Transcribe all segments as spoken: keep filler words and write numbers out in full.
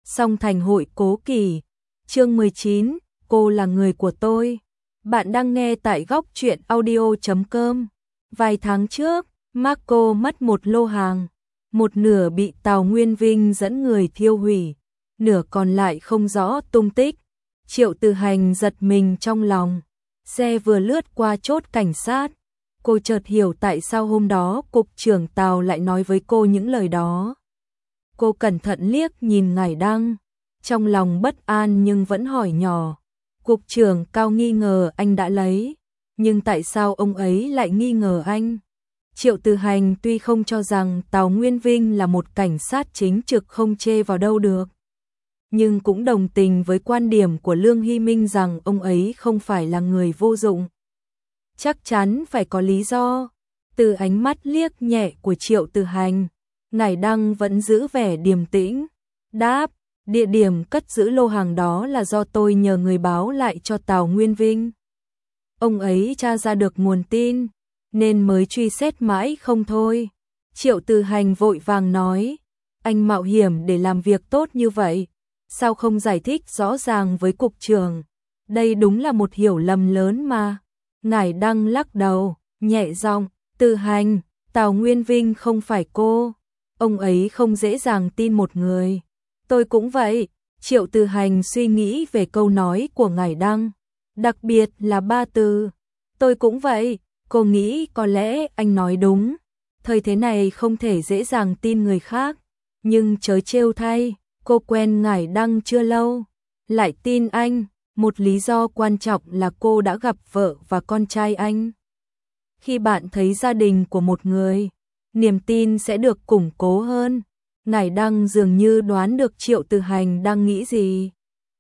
Song Thành hội Cố Kỳ, chương mười chín, cô là người của tôi. Bạn đang nghe tại góc truyện audio chấm com. Vài tháng trước, Marco mất một lô hàng, một nửa bị Tào Nguyên Vinh dẫn người thiêu hủy, nửa còn lại không rõ tung tích. Triệu Từ Hành giật mình trong lòng, xe vừa lướt qua chốt cảnh sát, cô chợt hiểu tại sao hôm đó cục trưởng Tào lại nói với cô những lời đó. Cô cẩn thận liếc nhìn Ngải Đăng, trong lòng bất an nhưng vẫn hỏi nhỏ. Cục trưởng Cao nghi ngờ anh đã lấy, nhưng tại sao ông ấy lại nghi ngờ anh? Triệu Từ Hành tuy không cho rằng Tào Nguyên Vinh là một cảnh sát chính trực không chê vào đâu được, nhưng cũng đồng tình với quan điểm của Lương Hy Minh rằng ông ấy không phải là người vô dụng. Chắc chắn phải có lý do. Từ ánh mắt liếc nhẹ của Triệu Từ Hành, Ngải Đăng vẫn giữ vẻ điềm tĩnh, đáp, địa điểm cất giữ lô hàng đó là do tôi nhờ người báo lại cho Tào Nguyên Vinh. Ông ấy tra ra được nguồn tin, nên mới truy xét mãi không thôi. Triệu Từ Hành vội vàng nói, anh mạo hiểm để làm việc tốt như vậy, sao không giải thích rõ ràng với cục trưởng? Đây đúng là một hiểu lầm lớn mà. Ngải Đăng lắc đầu, nhẹ giọng, Từ Hành, Tào Nguyên Vinh không phải cô. Ông ấy không dễ dàng tin một người. Tôi cũng vậy. Triệu Từ Hành suy nghĩ về câu nói của Ngải Đăng, đặc biệt là ba từ. Tôi cũng vậy. Cô nghĩ có lẽ anh nói đúng. Thời thế này không thể dễ dàng tin người khác. Nhưng chớ trêu thay, cô quen Ngải Đăng chưa lâu, lại tin anh. Một lý do quan trọng là cô đã gặp vợ và con trai anh. Khi bạn thấy gia đình của một người, niềm tin sẽ được củng cố hơn. Ngải Đăng dường như đoán được Triệu Từ Hành đang nghĩ gì.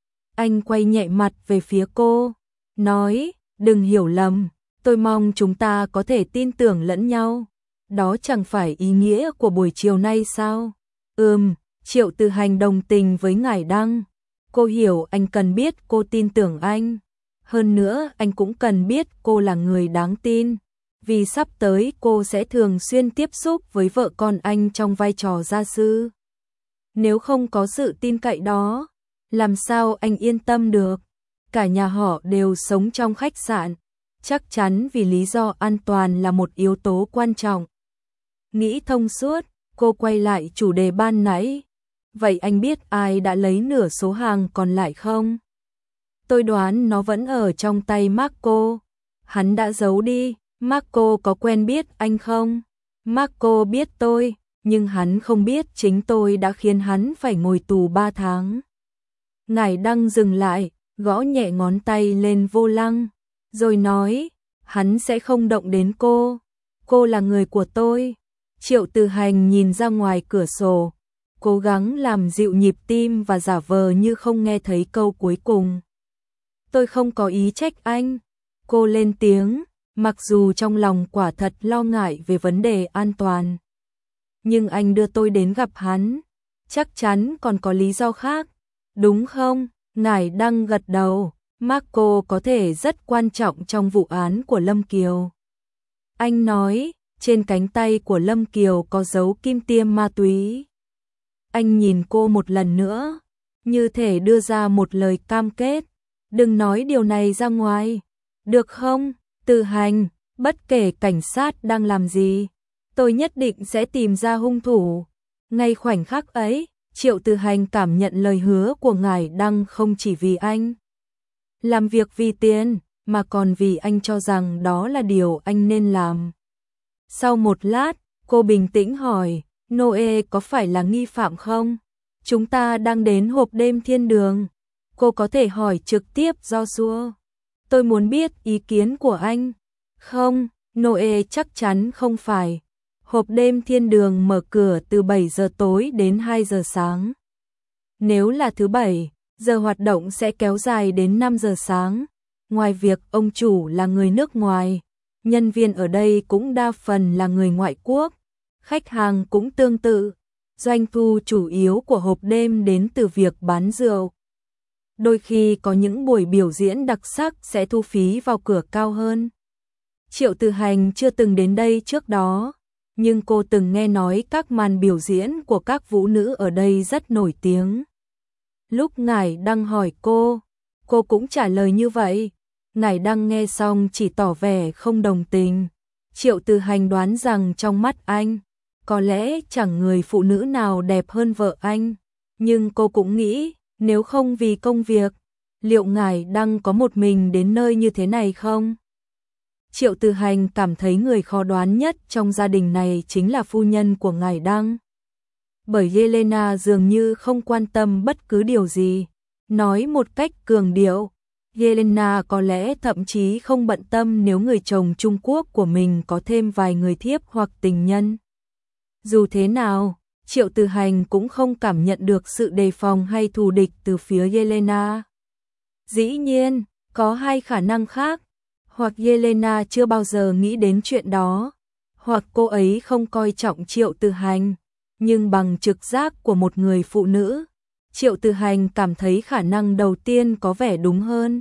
Anh quay nhẹ mặt về phía cô, nói, đừng hiểu lầm, tôi mong chúng ta có thể tin tưởng lẫn nhau. Đó chẳng phải ý nghĩa của buổi chiều nay sao? Ừm, Triệu Từ Hành đồng tình với Ngải Đăng. Cô hiểu anh cần biết cô tin tưởng anh. Hơn nữa anh cũng cần biết cô là người đáng tin. Vì sắp tới cô sẽ thường xuyên tiếp xúc với vợ con anh trong vai trò gia sư. Nếu không có sự tin cậy đó, làm sao anh yên tâm được? Cả nhà họ đều sống trong khách sạn, chắc chắn vì lý do an toàn là một yếu tố quan trọng. Nghĩ thông suốt, cô quay lại chủ đề ban nãy. Vậy anh biết ai đã lấy nửa số hàng còn lại không? Tôi đoán nó vẫn ở trong tay Marco. Hắn đã giấu đi. Marco có quen biết anh không? Marco biết tôi, nhưng hắn không biết chính tôi đã khiến hắn phải ngồi tù ba tháng. Ngải Đăng dừng lại, gõ nhẹ ngón tay lên vô lăng, rồi nói, hắn sẽ không động đến cô. Cô là người của tôi. Triệu Từ Hành nhìn ra ngoài cửa sổ, cố gắng làm dịu nhịp tim và giả vờ như không nghe thấy câu cuối cùng. Tôi không có ý trách anh. Cô lên tiếng, mặc dù trong lòng quả thật lo ngại về vấn đề an toàn. Nhưng anh đưa tôi đến gặp hắn, chắc chắn còn có lý do khác, đúng không? Ngải Đăng gật đầu, Marco có thể rất quan trọng trong vụ án của Lâm Kiều. Anh nói, trên cánh tay của Lâm Kiều có dấu kim tiêm ma túy. Anh nhìn cô một lần nữa, như thể đưa ra một lời cam kết. Đừng nói điều này ra ngoài, được không? Từ Hành, bất kể cảnh sát đang làm gì, tôi nhất định sẽ tìm ra hung thủ. Ngay khoảnh khắc ấy, Triệu Từ Hành cảm nhận lời hứa của Ngải Đăng không chỉ vì anh làm việc vì tiền, mà còn vì anh cho rằng đó là điều anh nên làm. Sau một lát, cô bình tĩnh hỏi, Noe có phải là nghi phạm không? Chúng ta đang đến hộp đêm thiên đường. Cô có thể hỏi trực tiếp Joshua. Tôi muốn biết ý kiến của anh. Không, Noe chắc chắn không phải. Hộp đêm thiên đường mở cửa từ bảy giờ tối đến hai giờ sáng. Nếu là thứ bảy, giờ hoạt động sẽ kéo dài đến năm giờ sáng. Ngoài việc ông chủ là người nước ngoài, nhân viên ở đây cũng đa phần là người ngoại quốc. Khách hàng cũng tương tự. Doanh thu chủ yếu của hộp đêm đến từ việc bán rượu. Đôi khi có những buổi biểu diễn đặc sắc sẽ thu phí vào cửa cao hơn. Triệu Từ Hành chưa từng đến đây trước đó, nhưng cô từng nghe nói các màn biểu diễn của các vũ nữ ở đây rất nổi tiếng. Lúc Ngải Đăng hỏi cô, cô cũng trả lời như vậy. Ngải Đăng nghe xong chỉ tỏ vẻ không đồng tình. Triệu Từ Hành đoán rằng trong mắt anh, có lẽ chẳng người phụ nữ nào đẹp hơn vợ anh. Nhưng cô cũng nghĩ, nếu không vì công việc, liệu Ngải Đăng có một mình đến nơi như thế này không? Triệu Từ Hành cảm thấy người khó đoán nhất trong gia đình này chính là phu nhân của Ngải Đăng. Bởi Yelena dường như không quan tâm bất cứ điều gì. Nói một cách cường điệu, Yelena có lẽ thậm chí không bận tâm nếu người chồng Trung Quốc của mình có thêm vài người thiếp hoặc tình nhân. Dù thế nào, Triệu Từ Hành cũng không cảm nhận được sự đề phòng hay thù địch từ phía Yelena. Dĩ nhiên, có hai khả năng khác, hoặc Yelena chưa bao giờ nghĩ đến chuyện đó, hoặc cô ấy không coi trọng Triệu Từ Hành, nhưng bằng trực giác của một người phụ nữ, Triệu Từ Hành cảm thấy khả năng đầu tiên có vẻ đúng hơn.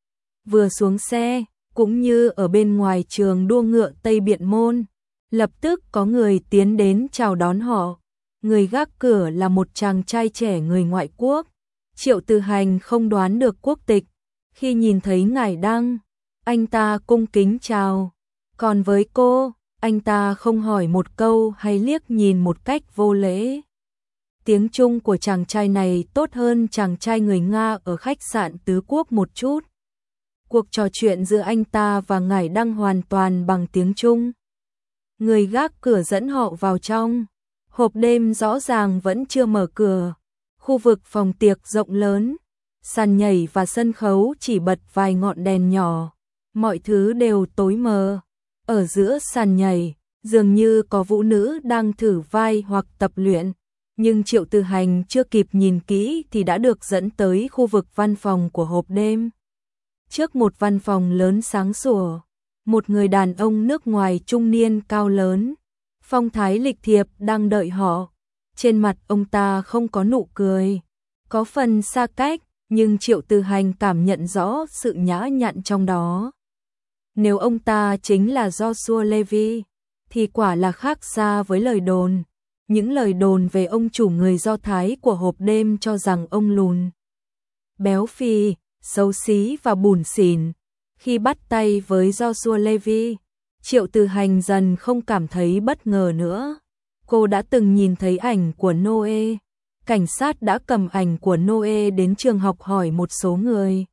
Vừa xuống xe, cũng như ở bên ngoài trường đua ngựa Tây Biện Môn, lập tức có người tiến đến chào đón họ. Người gác cửa là một chàng trai trẻ người ngoại quốc. Triệu Từ Hành không đoán được quốc tịch. Khi nhìn thấy Ngải Đăng, anh ta cung kính chào. Còn với cô, anh ta không hỏi một câu hay liếc nhìn một cách vô lễ. Tiếng Trung của chàng trai này tốt hơn chàng trai người Nga ở khách sạn Tứ Quốc một chút. Cuộc trò chuyện giữa anh ta và Ngải Đăng hoàn toàn bằng tiếng Trung. Người gác cửa dẫn họ vào trong. Hộp đêm rõ ràng vẫn chưa mở cửa. Khu vực phòng tiệc rộng lớn, sàn nhảy và sân khấu chỉ bật vài ngọn đèn nhỏ. Mọi thứ đều tối mờ. Ở giữa sàn nhảy, dường như có vũ nữ đang thử vai hoặc tập luyện. Nhưng Triệu Từ Hành chưa kịp nhìn kỹ thì đã được dẫn tới khu vực văn phòng của hộp đêm. Trước một văn phòng lớn sáng sủa, một người đàn ông nước ngoài trung niên cao lớn, phong thái lịch thiệp đang đợi họ. Trên mặt ông ta không có nụ cười, có phần xa cách, nhưng Triệu Từ Hành cảm nhận rõ sự nhã nhặn trong đó. Nếu ông ta chính là Joshua Levy, thì quả là khác xa với lời đồn. Những lời đồn về ông chủ người Do Thái của hộp đêm cho rằng ông lùn, béo phì, xấu xí và bủn xỉn. Khi bắt tay với Joshua Levy, Triệu Từ Hành dần không cảm thấy bất ngờ nữa. Cô đã từng nhìn thấy ảnh của Noe. Cảnh sát đã cầm ảnh của Noe đến trường học hỏi một số người.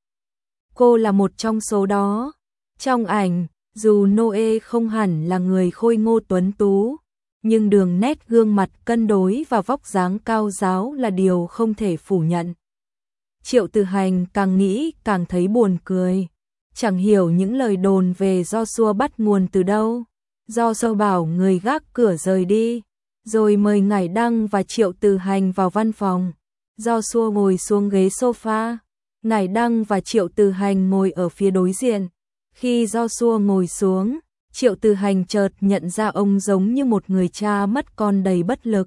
Cô là một trong số đó. Trong ảnh, dù Noe không hẳn là người khôi ngô tuấn tú, nhưng đường nét gương mặt cân đối và vóc dáng cao ráo là điều không thể phủ nhận. Triệu Từ Hành càng nghĩ càng thấy buồn cười. Chẳng hiểu những lời đồn về Joshua bắt nguồn từ đâu. Joshua bảo người gác cửa rời đi, rồi mời Ngải Đăng và Triệu Từ Hành vào văn phòng. Joshua ngồi xuống ghế sofa, Ngải Đăng và Triệu Từ Hành ngồi ở phía đối diện. Khi Joshua ngồi xuống, Triệu Từ Hành chợt nhận ra ông giống như một người cha mất con đầy bất lực.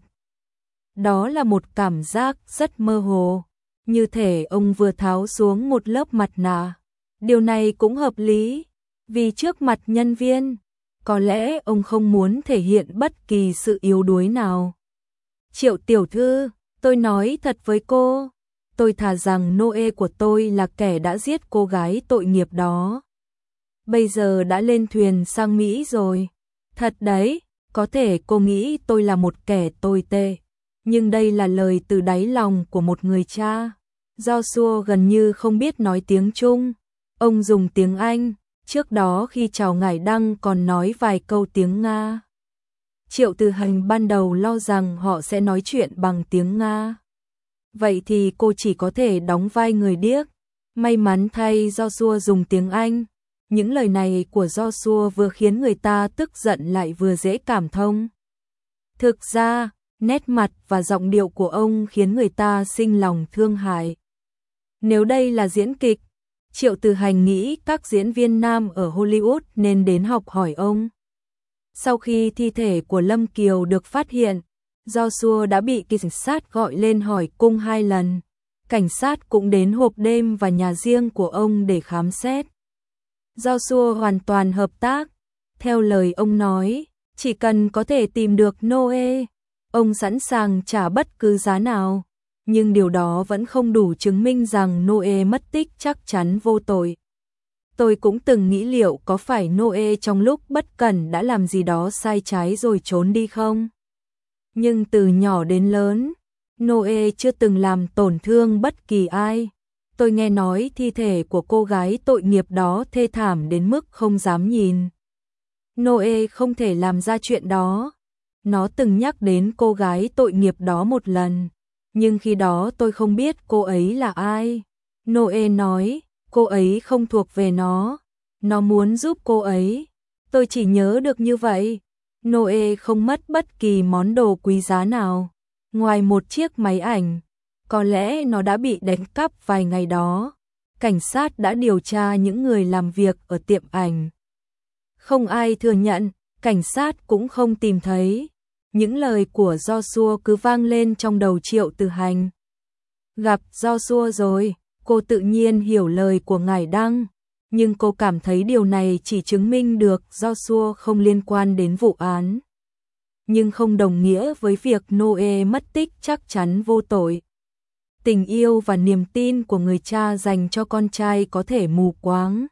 Đó là một cảm giác rất mơ hồ, như thể ông vừa tháo xuống một lớp mặt nạ. Điều này cũng hợp lý, vì trước mặt nhân viên, có lẽ ông không muốn thể hiện bất kỳ sự yếu đuối nào. Triệu tiểu thư, tôi nói thật với cô, tôi thà rằng Noe của tôi là kẻ đã giết cô gái tội nghiệp đó. Bây giờ đã lên thuyền sang Mỹ rồi. Thật đấy, có thể cô nghĩ tôi là một kẻ tồi tệ, nhưng đây là lời từ đáy lòng của một người cha. Joshua gần như không biết nói tiếng Trung, ông dùng tiếng Anh, trước đó khi chào Ngải Đăng còn nói vài câu tiếng Nga. Triệu Từ Hành ban đầu lo rằng họ sẽ nói chuyện bằng tiếng Nga. Vậy thì cô chỉ có thể đóng vai người điếc. May mắn thay Joshua dùng tiếng Anh. Những lời này của Joshua vừa khiến người ta tức giận lại vừa dễ cảm thông. Thực ra, nét mặt và giọng điệu của ông khiến người ta sinh lòng thương hại. Nếu đây là diễn kịch, Triệu Từ Hành nghĩ các diễn viên nam ở Hollywood nên đến học hỏi ông. Sau khi thi thể của Lâm Kiều được phát hiện, Joshua đã bị cảnh sát gọi lên hỏi cung hai lần. Cảnh sát cũng đến hộp đêm và nhà riêng của ông để khám xét. Joshua hoàn toàn hợp tác. Theo lời ông nói, chỉ cần có thể tìm được Noe, ông sẵn sàng trả bất cứ giá nào. nhưng điều đó vẫn không đủ chứng minh rằng Noe mất tích chắc chắn vô tội. Tôi cũng từng nghĩ liệu có phải Noe trong lúc bất cẩn đã làm gì đó sai trái rồi trốn đi không? Nhưng từ nhỏ đến lớn, Noe chưa từng làm tổn thương bất kỳ ai. Tôi nghe nói thi thể của cô gái tội nghiệp đó thê thảm đến mức không dám nhìn. Noe không thể làm ra chuyện đó. Nó từng nhắc đến cô gái tội nghiệp đó một lần, nhưng khi đó tôi không biết cô ấy là ai. Noe nói, cô ấy không thuộc về nó, nó muốn giúp cô ấy. Tôi chỉ nhớ được như vậy. Noe không mất bất kỳ món đồ quý giá nào, ngoài một chiếc máy ảnh. Có lẽ nó đã bị đánh cắp vài ngày đó. Cảnh sát đã điều tra những người làm việc ở tiệm ảnh. Không ai thừa nhận, cảnh sát cũng không tìm thấy. Những lời của Joshua cứ vang lên trong đầu Triệu Từ Hành. Gặp Joshua rồi, cô tự nhiên hiểu lời của ngài Đăng, nhưng cô cảm thấy điều này chỉ chứng minh được Joshua không liên quan đến vụ án. Nhưng không đồng nghĩa với việc Noe mất tích chắc chắn vô tội. Tình yêu và niềm tin của người cha dành cho con trai có thể mù quáng.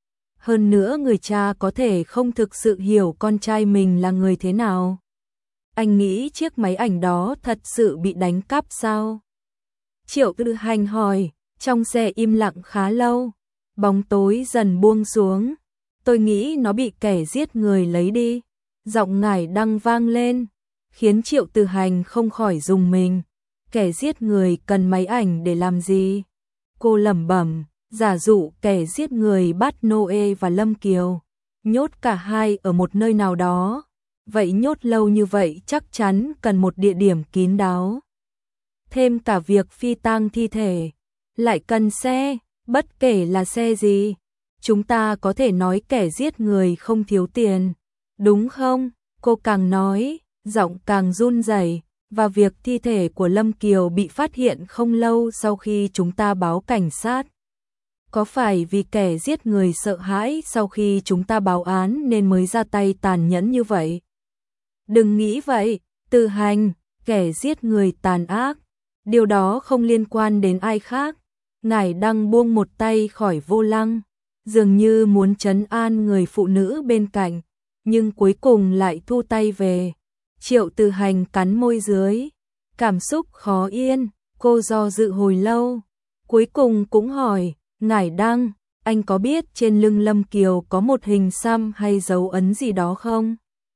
Hơn nữa người cha có thể không thực sự hiểu con trai mình là người thế nào. Anh nghĩ chiếc máy ảnh đó thật sự bị đánh cắp sao? Triệu Từ Hành hỏi, trong xe im lặng khá lâu, bóng tối dần buông xuống. Tôi nghĩ nó bị kẻ giết người lấy đi. Giọng ngài Đăng vang lên, khiến Triệu Từ Hành không khỏi rùng mình. Kẻ giết người cần máy ảnh để làm gì? Cô lẩm bẩm, giả dụ kẻ giết người bắt Noe và Lâm Kiều, nhốt cả hai ở một nơi nào đó. Vậy nhốt lâu như vậy chắc chắn cần một địa điểm kín đáo. Thêm cả việc phi tang thi thể, lại cần xe, bất kể là xe gì. Chúng ta có thể nói kẻ giết người không thiếu tiền, đúng không? Cô càng nói, giọng càng run rẩy. Và việc thi thể của Lâm Kiều bị phát hiện không lâu sau khi chúng ta báo cảnh sát. Có phải vì kẻ giết người sợ hãi sau khi chúng ta báo án nên mới ra tay tàn nhẫn như vậy? Đừng nghĩ vậy, Từ Hành, kẻ giết người tàn ác. Điều đó không liên quan đến ai khác. Ngài Đăng buông một tay khỏi vô lăng, dường như muốn trấn an người phụ nữ bên cạnh, nhưng cuối cùng lại thu tay về. Triệu Từ Hành cắn môi dưới, cảm xúc khó yên, cô do dự hồi lâu, cuối cùng cũng hỏi, ngài Đăng, anh có biết trên lưng Lâm Kiều có một hình xăm hay dấu ấn gì đó không?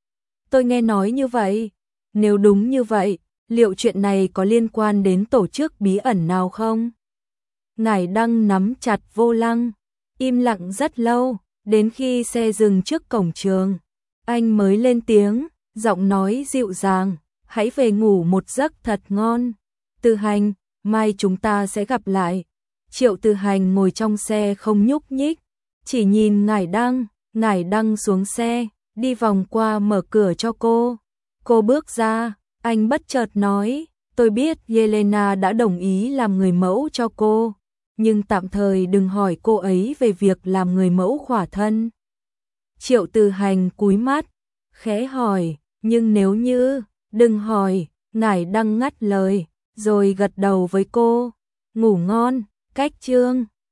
Tôi nghe nói như vậy, nếu đúng như vậy, liệu chuyện này có liên quan đến tổ chức bí ẩn nào không? Ngài Đăng nắm chặt vô lăng, im lặng rất lâu, đến khi xe dừng trước cổng trường, anh mới lên tiếng. Giọng nói dịu dàng, hãy về ngủ một giấc thật ngon. Từ Hành, mai chúng ta sẽ gặp lại. Triệu Từ Hành ngồi trong xe không nhúc nhích, chỉ nhìn ngài Đăng. Ngài Đăng xuống xe, đi vòng qua mở cửa cho cô. Cô bước ra, anh bất chợt nói, tôi biết Yelena đã đồng ý làm người mẫu cho cô, nhưng tạm thời đừng hỏi cô ấy về việc làm người mẫu khỏa thân. Triệu Từ Hành cúi mắt, khẽ hỏi, nhưng nếu như, đừng hỏi, ngài Đăng ngắt lời, rồi gật đầu với cô, ngủ ngon, cách chương.